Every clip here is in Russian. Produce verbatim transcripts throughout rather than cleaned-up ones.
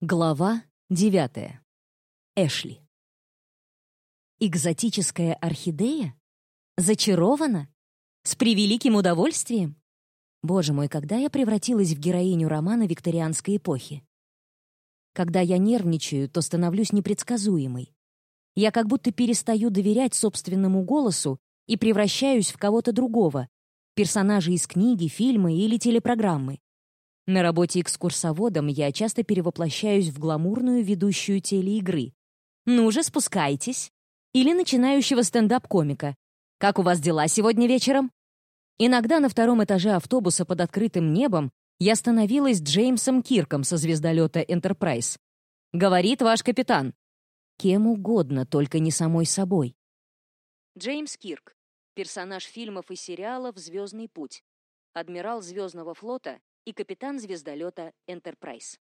Глава девятая. Эшли. Экзотическая орхидея? Зачарована? С превеликим удовольствием? Боже мой, когда я превратилась в героиню романа викторианской эпохи? Когда я нервничаю, то становлюсь непредсказуемой. Я как будто перестаю доверять собственному голосу и превращаюсь в кого-то другого, персонажа из книги, фильма или телепрограммы. На работе экскурсоводом я часто перевоплощаюсь в гламурную ведущую телеигры. «Ну же, спускайтесь!» Или начинающего стендап-комика. «Как у вас дела сегодня вечером?» Иногда на втором этаже автобуса под открытым небом я становилась Джеймсом Кирком со звездолета «Энтерпрайз». «Говорит ваш капитан». Кем угодно, только не самой собой. Джеймс Кирк. Персонаж фильмов и сериалов «Звездный путь». Адмирал Звездного флота и капитан звездолета «Энтерпрайз».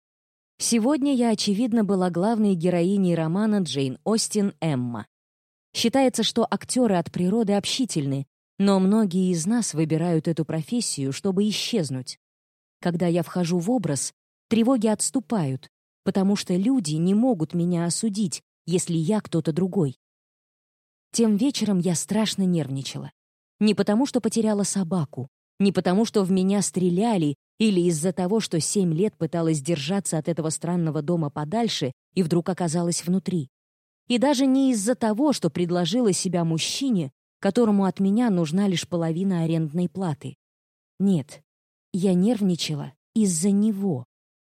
Сегодня я, очевидно, была главной героиней романа Джейн Остин «Эмма». Считается, что актеры от природы общительны, но многие из нас выбирают эту профессию, чтобы исчезнуть. Когда я вхожу в образ, тревоги отступают, потому что люди не могут меня осудить, если я кто-то другой. Тем вечером я страшно нервничала. Не потому, что потеряла собаку, не потому, что в меня стреляли, или из-за того, что семь лет пыталась держаться от этого странного дома подальше и вдруг оказалась внутри. И даже не из-за того, что предложила себя мужчине, которому от меня нужна лишь половина арендной платы. Нет, я нервничала из-за него.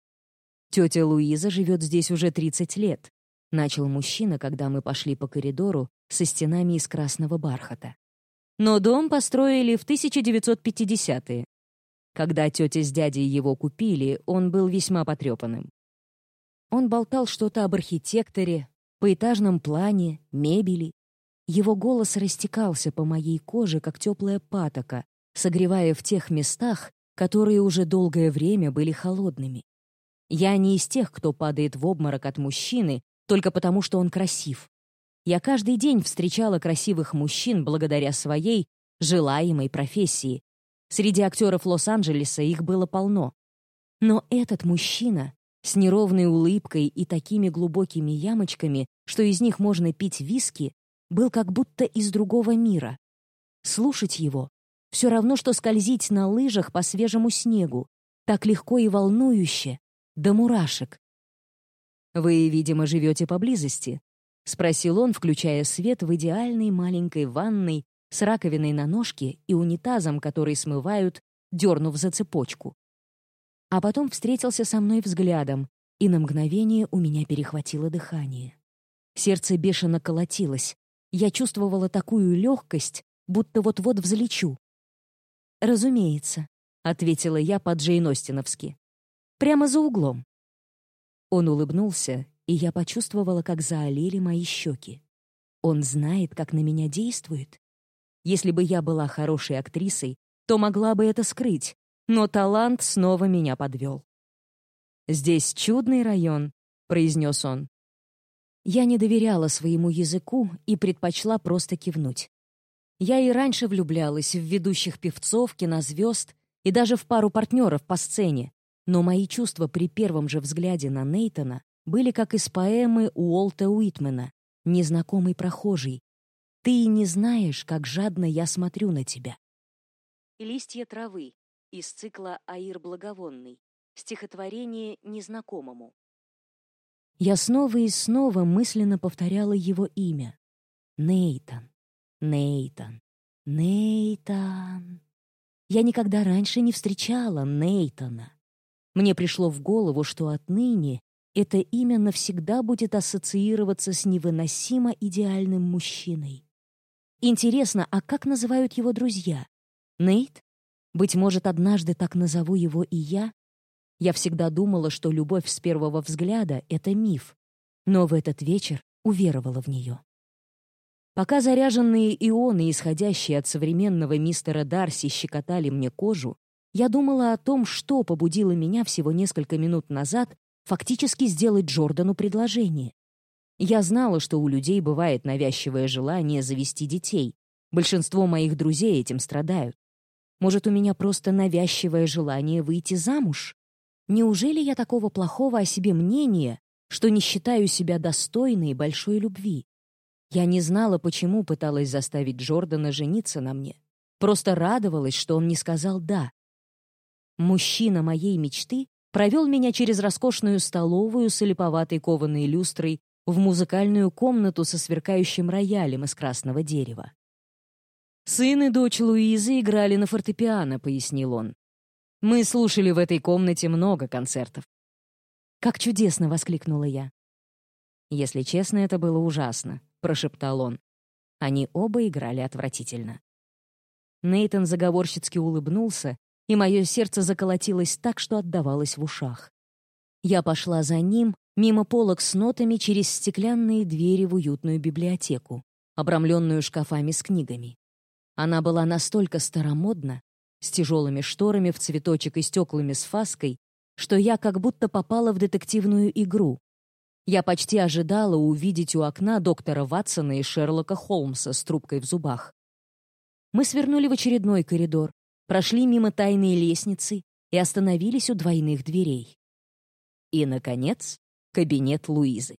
«Тетя Луиза живет здесь уже тридцать лет», — начал мужчина, когда мы пошли по коридору со стенами из красного бархата. Но дом построили в тысяча девятьсот пятидесятые. Когда тетя с дядей его купили, он был весьма потрепанным. Он болтал что-то об архитекторе, поэтажном плане, мебели. Его голос растекался по моей коже, как теплая патока, согревая в тех местах, которые уже долгое время были холодными. Я не из тех, кто падает в обморок от мужчины только потому, что он красив. Я каждый день встречала красивых мужчин благодаря своей желаемой профессии. Среди актеров Лос-Анджелеса их было полно. Но этот мужчина с неровной улыбкой и такими глубокими ямочками, что из них можно пить виски, был как будто из другого мира. Слушать его — все равно, что скользить на лыжах по свежему снегу, так легко и волнующе, до мурашек. «Вы, видимо, живете поблизости?» — спросил он, включая свет в идеальной маленькой ванной с раковиной на ножке и унитазом, который смывают, дернув за цепочку. А потом встретился со мной взглядом, и на мгновение у меня перехватило дыхание. Сердце бешено колотилось. Я чувствовала такую легкость, будто вот-вот взлечу. «Разумеется», — ответила я по-Джейн Остиновски. «Прямо за углом». Он улыбнулся, и я почувствовала, как заолели мои щеки. Он знает, как на меня действует. Если бы я была хорошей актрисой, то могла бы это скрыть, но талант снова меня подвел. «Здесь чудный район», — произнес он. Я не доверяла своему языку и предпочла просто кивнуть. Я и раньше влюблялась в ведущих певцов, кинозвезд и даже в пару партнеров по сцене, но мои чувства при первом же взгляде на Нейтана были как из поэмы Уолта Уитмена «Незнакомый прохожий». «Ты не знаешь, как жадно я смотрю на тебя». «Листья травы» из цикла «Аир благовонный», стихотворение незнакомому. Я снова и снова мысленно повторяла его имя. Нейтан, Нейтан, Нейтан. Я никогда раньше не встречала Нейтана. Мне пришло в голову, что отныне это имя навсегда будет ассоциироваться с невыносимо идеальным мужчиной. Интересно, а как называют его друзья? Нейт? Быть может, однажды так назову его и я? Я всегда думала, что любовь с первого взгляда — это миф, но в этот вечер уверовала в нее. Пока заряженные ионы, исходящие от современного мистера Дарси, щекотали мне кожу, я думала о том, что побудило меня всего несколько минут назад фактически сделать Джордану предложение. Я знала, что у людей бывает навязчивое желание завести детей. Большинство моих друзей этим страдают. Может, у меня просто навязчивое желание выйти замуж? Неужели я такого плохого о себе мнения, что не считаю себя достойной большой любви? Я не знала, почему пыталась заставить Джордана жениться на мне. Просто радовалась, что он не сказал «да». Мужчина моей мечты провел меня через роскошную столовую с олиповатой кованой люстрой в музыкальную комнату со сверкающим роялем из красного дерева. «Сын и дочь Луизы играли на фортепиано», — пояснил он. «Мы слушали в этой комнате много концертов». «Как чудесно!» — воскликнула я. «Если честно, это было ужасно», — прошептал он. Они оба играли отвратительно. Нейтан заговорщицки улыбнулся, и мое сердце заколотилось так, что отдавалось в ушах. Я пошла за ним, мимо полок с нотами, через стеклянные двери в уютную библиотеку, обрамленную шкафами с книгами. Она была настолько старомодна, с тяжелыми шторами в цветочек и стеклами с фаской, что я как будто попала в детективную игру. Я почти ожидала увидеть у окна доктора Ватсона и Шерлока Холмса с трубкой в зубах. Мы свернули в очередной коридор, прошли мимо тайной лестницы и остановились у двойных дверей. И, наконец, кабинет Луизы.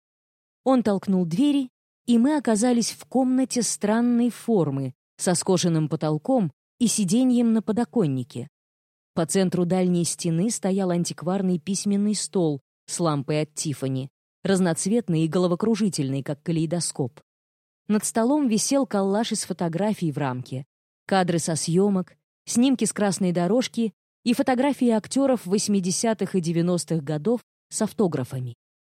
Он толкнул двери, и мы оказались в комнате странной формы, со скошенным потолком и сиденьем на подоконнике. По центру дальней стены стоял антикварный письменный стол с лампой от Тиффани, разноцветный и головокружительный, как калейдоскоп. Над столом висел коллаж из фотографий в рамке, кадры со съемок, снимки с красной дорожки и фотографии актеров восьмидесятых и девяностых годов с автографами.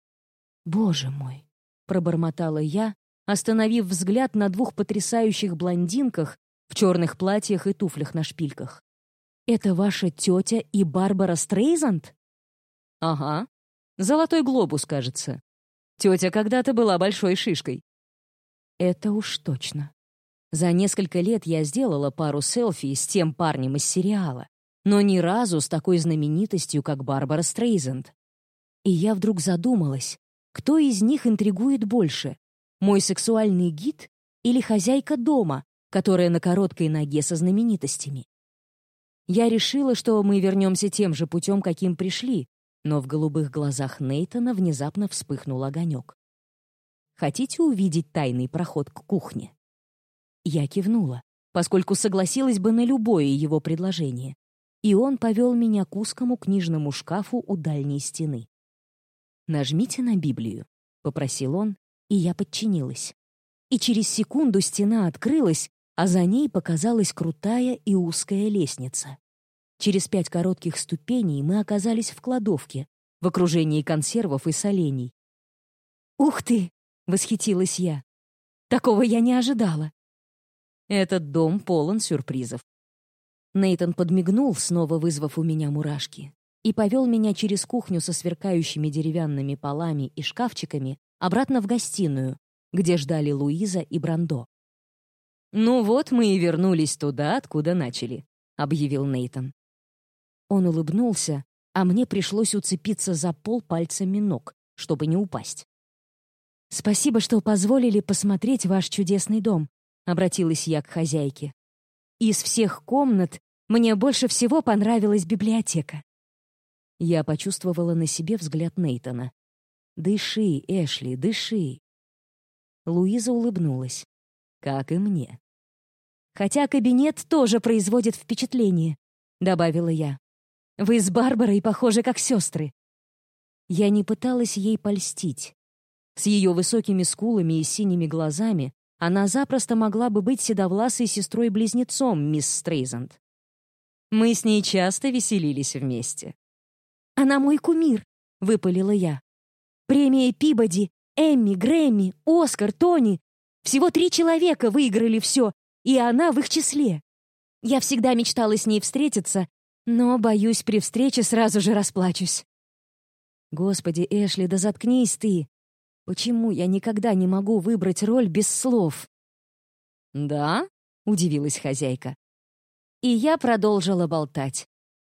«Боже мой!» — пробормотала я, остановив взгляд на двух потрясающих блондинках в черных платьях и туфлях на шпильках. «Это ваша тетя и Барбара Стрейзанд?» «Ага. Золотой глобус, кажется. Тетя когда-то была большой шишкой». «Это уж точно. За несколько лет я сделала пару селфи с тем парнем из сериала, но ни разу с такой знаменитостью, как Барбара Стрейзанд. И я вдруг задумалась, кто из них интригует больше, мой сексуальный гид или хозяйка дома, которая на короткой ноге со знаменитостями? Я решила, что мы вернемся тем же путем, каким пришли, но в голубых глазах Нейтана внезапно вспыхнул огонек. «Хотите увидеть тайный проход к кухне?» Я кивнула, поскольку согласилась бы на любое его предложение, и он повел меня к узкому книжному шкафу у дальней стены. «Нажмите на Библию», — попросил он, и я подчинилась. И через секунду стена открылась, а за ней показалась крутая и узкая лестница. Через пять коротких ступеней мы оказались в кладовке, в окружении консервов и солений. «Ух ты!» — восхитилась я. «Такого я не ожидала». Этот дом полон сюрпризов. Нейтан подмигнул, снова вызвав у меня мурашки, и повел меня через кухню со сверкающими деревянными полами и шкафчиками обратно в гостиную, где ждали Луиза и Брандо. «Ну вот мы и вернулись туда, откуда начали», — объявил Нейтан. Он улыбнулся, а мне пришлось уцепиться за пол пальцами ног, чтобы не упасть. «Спасибо, что позволили посмотреть ваш чудесный дом», — обратилась я к хозяйке. «Из всех комнат мне больше всего понравилась библиотека». Я почувствовала на себе взгляд Нейтана. «Дыши, Эшли, дыши». Луиза улыбнулась. «Как и мне». «Хотя кабинет тоже производит впечатление», — добавила я. «Вы с Барбарой похожи как сестры». Я не пыталась ей польстить. С ее высокими скулами и синими глазами она запросто могла бы быть седовласой сестрой-близнецом, мисс Стрейзанд. Мы с ней часто веселились вместе. «Она мой кумир», — выпалила я. «Премия Пибоди, Эмми, Грэмми, Оскар, Тони. Всего три человека выиграли все, и она в их числе. Я всегда мечтала с ней встретиться, но, боюсь, при встрече сразу же расплачусь». «Господи, Эшли, да заткнись ты! Почему я никогда не могу выбрать роль без слов?» «Да?» — удивилась хозяйка. И я продолжила болтать.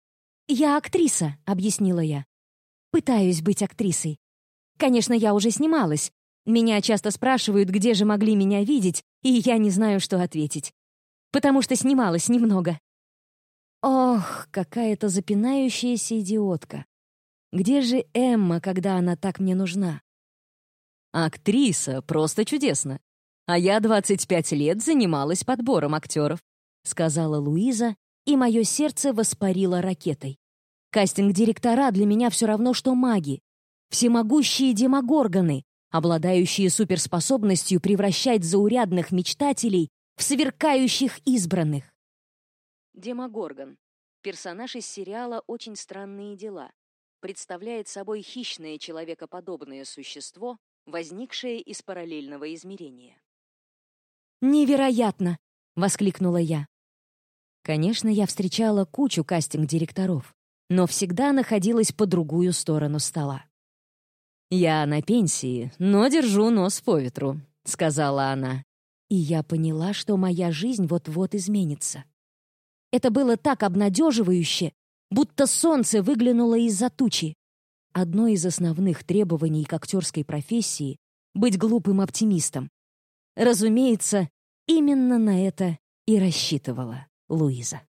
«Я актриса», — объяснила я. «Пытаюсь быть актрисой. Конечно, я уже снималась. Меня часто спрашивают, где же могли меня видеть, и я не знаю, что ответить. Потому что снималась немного». Ох, какая-то запинающаяся идиотка. Где же Эмма, когда она так мне нужна? Актриса, просто чудесно. А я двадцать пять лет занималась подбором актеров, сказала Луиза, и мое сердце воспарило ракетой. Кастинг-директора для меня все равно, что маги. Всемогущие демогоргоны, обладающие суперспособностью превращать заурядных мечтателей в сверкающих избранных. Демогоргон. Персонаж из сериала «Очень странные дела». Представляет собой хищное человекоподобное существо, возникшее из параллельного измерения. «Невероятно!» — воскликнула я. Конечно, я встречала кучу кастинг-директоров, но всегда находилась по другую сторону стола. «Я на пенсии, но держу нос по ветру», — сказала она. И я поняла, что моя жизнь вот-вот изменится. Это было так обнадеживающе, будто солнце выглянуло из-за тучи. Одно из основных требований к актерской профессии — быть глупым оптимистом. Разумеется, именно на это и рассчитывала Луиза.